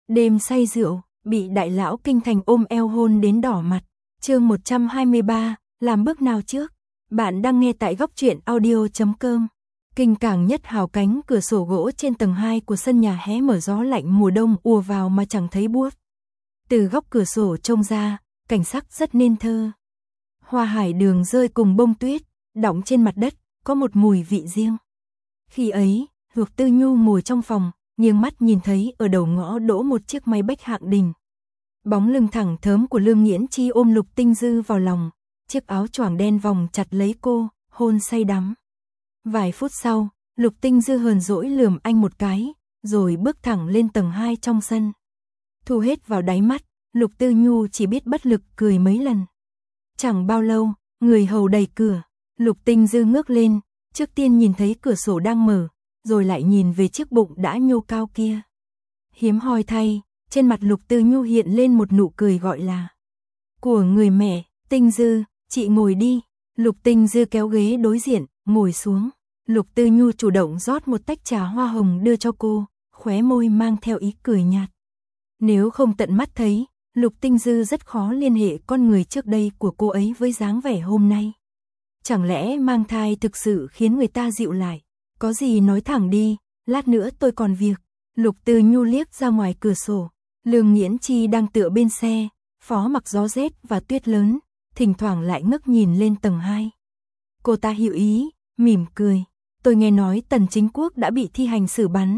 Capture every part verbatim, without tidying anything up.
Đêm say rượu, bị đại lão kinh thành ôm eo hôn đến đỏ mặt. Chương một trăm hai mươi ba, làm bước nào trước? Bạn đang nghe tại góc truyện audio chấm com. Kinh cảng nhất hào cánh cửa sổ gỗ trên tầng hai của sân nhà hé mở, gió lạnh mùa đông ùa vào mà chẳng thấy buốt. Từ góc cửa sổ trông ra, cảnh sắc rất nên thơ. Hoa hải đường rơi cùng bông tuyết, đọng trên mặt đất, có một mùi vị riêng. Khi ấy, Lục Tư Nhu ngồi trong phòng, nghiêng mắt nhìn thấy ở đầu ngõ đỗ một chiếc máy bách hạng đình. Bóng lưng thẳng thớm của Lương Nghiễn Chi ôm Lục Tinh Dư vào lòng, chiếc áo choàng đen vòng chặt lấy cô, hôn say đắm. Vài phút sau, Lục Tinh Dư hờn dỗi lườm anh một cái, rồi bước thẳng lên tầng hai trong sân. Thu hết vào đáy mắt, Lục Tư Nhu chỉ biết bất lực cười mấy lần. Chẳng bao lâu, người hầu đẩy cửa, Lục Tinh Dư ngước lên, trước tiên nhìn thấy cửa sổ đang mở, rồi lại nhìn về chiếc bụng đã nhô cao kia. Hiếm hoi thay, trên mặt Lục Tư Nhu hiện lên một nụ cười gọi là của người mẹ. Tinh Dư, chị ngồi đi. Lục Tinh Dư kéo ghế đối diện, ngồi xuống. Lục Tư Nhu chủ động rót một tách trà hoa hồng đưa cho cô, khóe môi mang theo ý cười nhạt. Nếu không tận mắt thấy, Lục Tinh Dư rất khó liên hệ con người trước đây của cô ấy với dáng vẻ hôm nay. Chẳng lẽ mang thai thực sự khiến người ta dịu lại? Có gì nói thẳng đi, lát nữa tôi còn việc. Lục Tư Nhu liếc ra ngoài cửa sổ, Lương Nghiễn Chi đang tựa bên xe, phó mặc gió rét và tuyết lớn, thỉnh thoảng lại ngước nhìn lên tầng hai. Cô ta hiểu ý, mỉm cười. Tôi nghe nói Tần Chính Quốc đã bị thi hành xử bắn.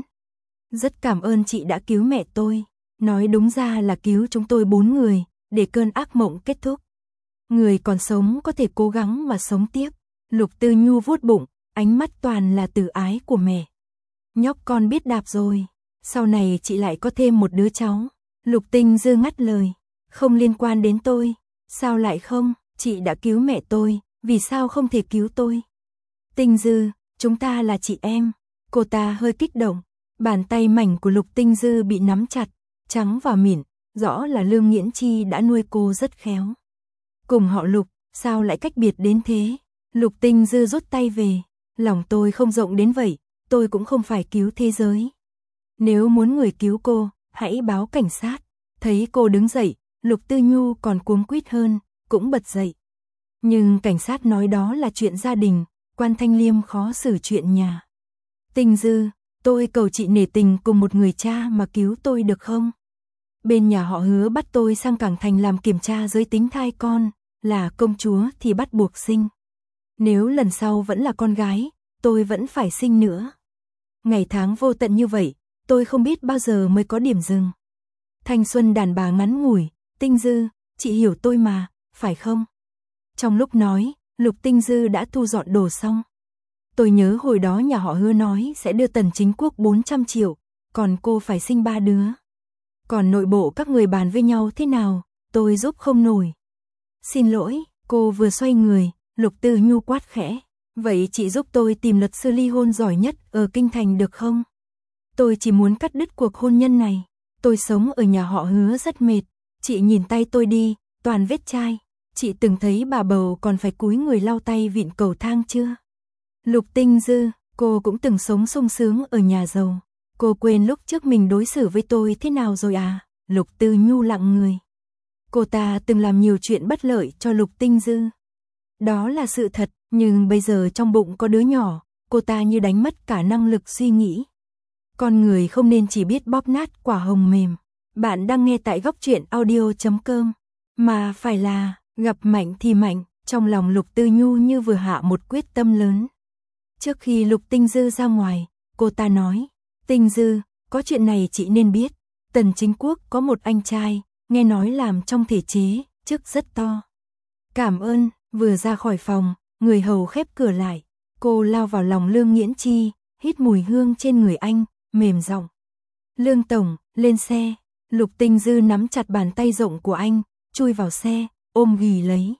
Rất cảm ơn chị đã cứu mẹ tôi. Nói đúng ra là cứu chúng tôi bốn người, để cơn ác mộng kết thúc. Người còn sống có thể cố gắng mà sống tiếp. Lục Tư Nhu vuốt bụng, ánh mắt toàn là từ ái của mẹ. Nhóc con biết đạp rồi, sau này chị lại có thêm một đứa cháu. Lục Tinh Dư ngắt lời, không liên quan đến tôi. Sao lại không, chị đã cứu mẹ tôi, vì sao không thể cứu tôi? Tinh Dư, chúng ta là chị em. Cô ta hơi kích động, bàn tay mảnh của Lục Tinh Dư bị nắm chặt, trắng và mịn, rõ là Lương Nghiễn Chi đã nuôi cô rất khéo. Cùng họ Lục, sao lại cách biệt đến thế? Lục Tinh Dư rút tay về, lòng tôi không rộng đến vậy, tôi cũng không phải cứu thế giới. Nếu muốn người cứu cô, hãy báo cảnh sát. Thấy cô đứng dậy, Lục Tư Nhu còn cuống quýt hơn, cũng bật dậy. Nhưng cảnh sát nói đó là chuyện gia đình, Quan Thanh Liêm khó xử chuyện nhà. Tinh Dư, tôi cầu chị nể tình cùng một người cha mà cứu tôi được không? Bên nhà họ hứa bắt tôi sang Cảng Thành làm kiểm tra giới tính thai con, là công chúa thì bắt buộc sinh. Nếu lần sau vẫn là con gái, tôi vẫn phải sinh nữa. Ngày tháng vô tận như vậy, tôi không biết bao giờ mới có điểm dừng. Thanh xuân đàn bà ngắn ngủi, Tinh Dư, chị hiểu tôi mà, phải không? Trong lúc nói, Lục Tinh Dư đã thu dọn đồ xong. Tôi nhớ hồi đó nhà họ hứa nói sẽ đưa Tần Chính Quốc bốn trăm triệu, còn cô phải sinh ba đứa. Còn nội bộ các người bàn với nhau thế nào, tôi giúp không nổi. Xin lỗi, cô vừa xoay người, Lục Tư Nhu quát khẽ. Vậy chị giúp tôi tìm luật sư ly hôn giỏi nhất ở Kinh Thành được không? Tôi chỉ muốn cắt đứt cuộc hôn nhân này. Tôi sống ở nhà họ hứa rất mệt. Chị nhìn tay tôi đi, toàn vết chai. Chị từng thấy bà bầu còn phải cúi người lau tay vịn cầu thang chưa? Lục Tinh Dư, cô cũng từng sống sung sướng ở nhà giàu. Cô quên lúc trước mình đối xử với tôi thế nào rồi à? Lục Tư Nhu lặng người. Cô ta từng làm nhiều chuyện bất lợi cho Lục Tinh Dư. Đó là sự thật, nhưng bây giờ trong bụng có đứa nhỏ, cô ta như đánh mất cả năng lực suy nghĩ. Con người không nên chỉ biết bóp nát quả hồng mềm. Bạn đang nghe tại góc truyện audio chấm com, mà phải là gặp mạnh thì mạnh. Trong lòng Lục Tư Nhu như vừa hạ một quyết tâm lớn. Trước khi Lục Tinh Dư ra ngoài, cô ta nói, Tinh Dư, có chuyện này chị nên biết. Tần Chính Quốc có một anh trai, nghe nói làm trong thể chế, chức rất to. Cảm ơn. Vừa ra khỏi phòng, người hầu khép cửa lại. Cô lao vào lòng Lương Nghiễn Chi, hít mùi hương trên người anh, mềm giọng. Lương Tổng, lên xe. Lục Tinh Dư nắm chặt bàn tay rộng của anh, chui vào xe, ôm ghì lấy.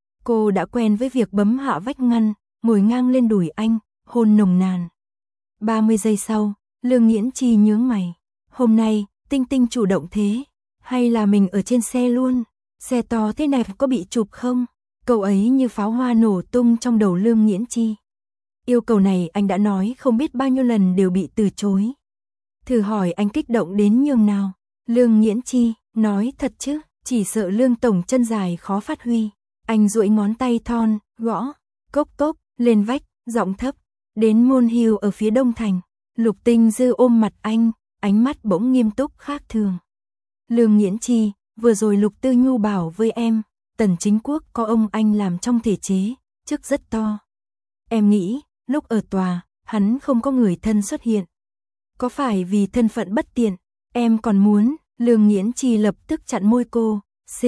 Cô đã quen với việc bấm hạ vách ngăn, ngồi ngang lên đùi anh, hôn nồng nàn. ba mươi giây sau, Lương Nghiễn Chi nhướng mày. Hôm nay, Tinh Tinh chủ động thế, hay là mình ở trên xe luôn? Xe to thế này có bị chụp không? Câu ấy như pháo hoa nổ tung trong đầu Lương Nghiễn Chi. Yêu cầu này anh đã nói không biết bao nhiêu lần đều bị từ chối. Thử hỏi anh kích động đến nhường nào. Lương Nghiễn Chi, nói thật chứ, chỉ sợ Lương tổng chân dài khó phát huy. Anh duỗi ngón tay thon, gõ, cốc cốc, lên vách, giọng thấp, đến Môn Hill ở phía đông thành. Lục Tinh Dư ôm mặt anh, ánh mắt bỗng nghiêm túc khác thường. Lương Nghiễn Chi, vừa rồi Lục Tư Nhu bảo với em, Tần Chính Quốc có ông anh làm trong thể chế, chức rất to. Em nghĩ, lúc ở tòa, hắn không có người thân xuất hiện. Có phải vì thân phận bất tiện, em còn muốn, Lương Nghiễn Chi lập tức chặn môi cô, C,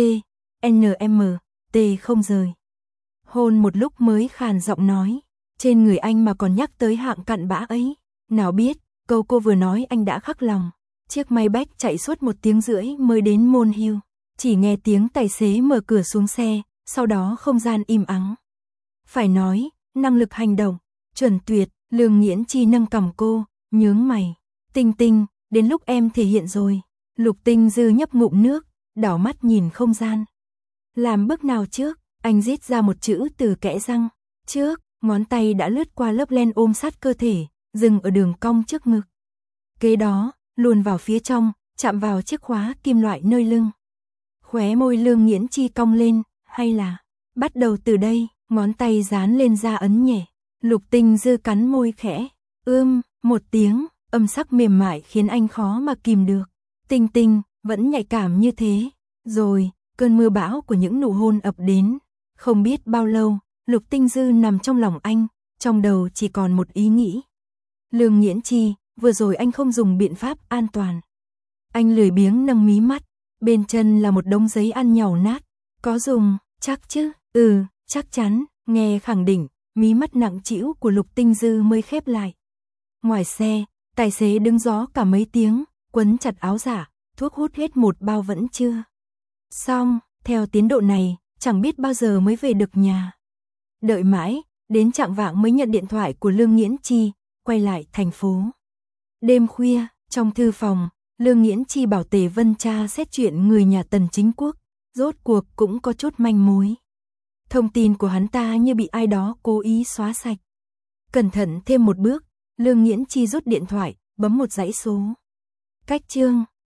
N M, T không rời. Hôn một lúc mới khàn giọng nói, trên người anh mà còn nhắc tới hạng cặn bã ấy. Nào biết, câu cô vừa nói anh đã khắc lòng. Chiếc Maybach chạy suốt một tiếng rưỡi mới đến Môn Hill. Chỉ nghe tiếng tài xế mở cửa xuống xe, sau đó không gian im ắng. Phải nói, năng lực hành động, chuẩn tuyệt, Lương Nghiễn Chi nâng cằm cô, nhướng mày. Tinh Tinh, đến lúc em thể hiện rồi. Lục Tinh Dư nhấp ngụm nước, đảo mắt nhìn không gian. Làm bước nào trước, anh rít ra một chữ từ kẽ răng. Trước, ngón tay đã lướt qua lớp len ôm sát cơ thể, dừng ở đường cong trước ngực. Kế đó, luồn vào phía trong, chạm vào chiếc khóa kim loại nơi lưng. Khóe môi Lương Nghiễn Chi cong lên, hay là, bắt đầu từ đây, ngón tay dán lên da ấn nhẹ. Lục Tinh Dư cắn môi khẽ, ưm, một tiếng, âm sắc mềm mại khiến anh khó mà kìm được. Tinh Tinh, vẫn nhạy cảm như thế. Rồi, cơn mưa bão của những nụ hôn ập đến. Không biết bao lâu, Lục Tinh Dư nằm trong lòng anh, trong đầu chỉ còn một ý nghĩ. Lương Nghiễn Chi, vừa rồi anh không dùng biện pháp an toàn. Anh lười biếng nâng mí mắt, bên chân là một đống giấy ăn nhàu nát. Có dùng, chắc chứ, ừ, chắc chắn, nghe khẳng định, mí mắt nặng trĩu của Lục Tinh Dư mới khép lại. Ngoài xe, tài xế đứng gió cả mấy tiếng, quấn chặt áo giả, thuốc hút hết một bao vẫn chưa. Xong, theo tiến độ này, chẳng biết bao giờ mới về được nhà. Đợi mãi, đến chạng vạng mới nhận điện thoại của Lương Nghiễn Chi, quay lại thành phố. Đêm khuya, trong thư phòng, Lương Nghiễn Chi bảo Tề Vân tra xét chuyện người nhà Tần Chính Quốc, rốt cuộc cũng có chút manh mối. Thông tin của hắn ta như bị ai đó cố ý xóa sạch. Cẩn thận thêm một bước, Lương Nghiễn Chi rút điện thoại, bấm một dãy số. Cách chương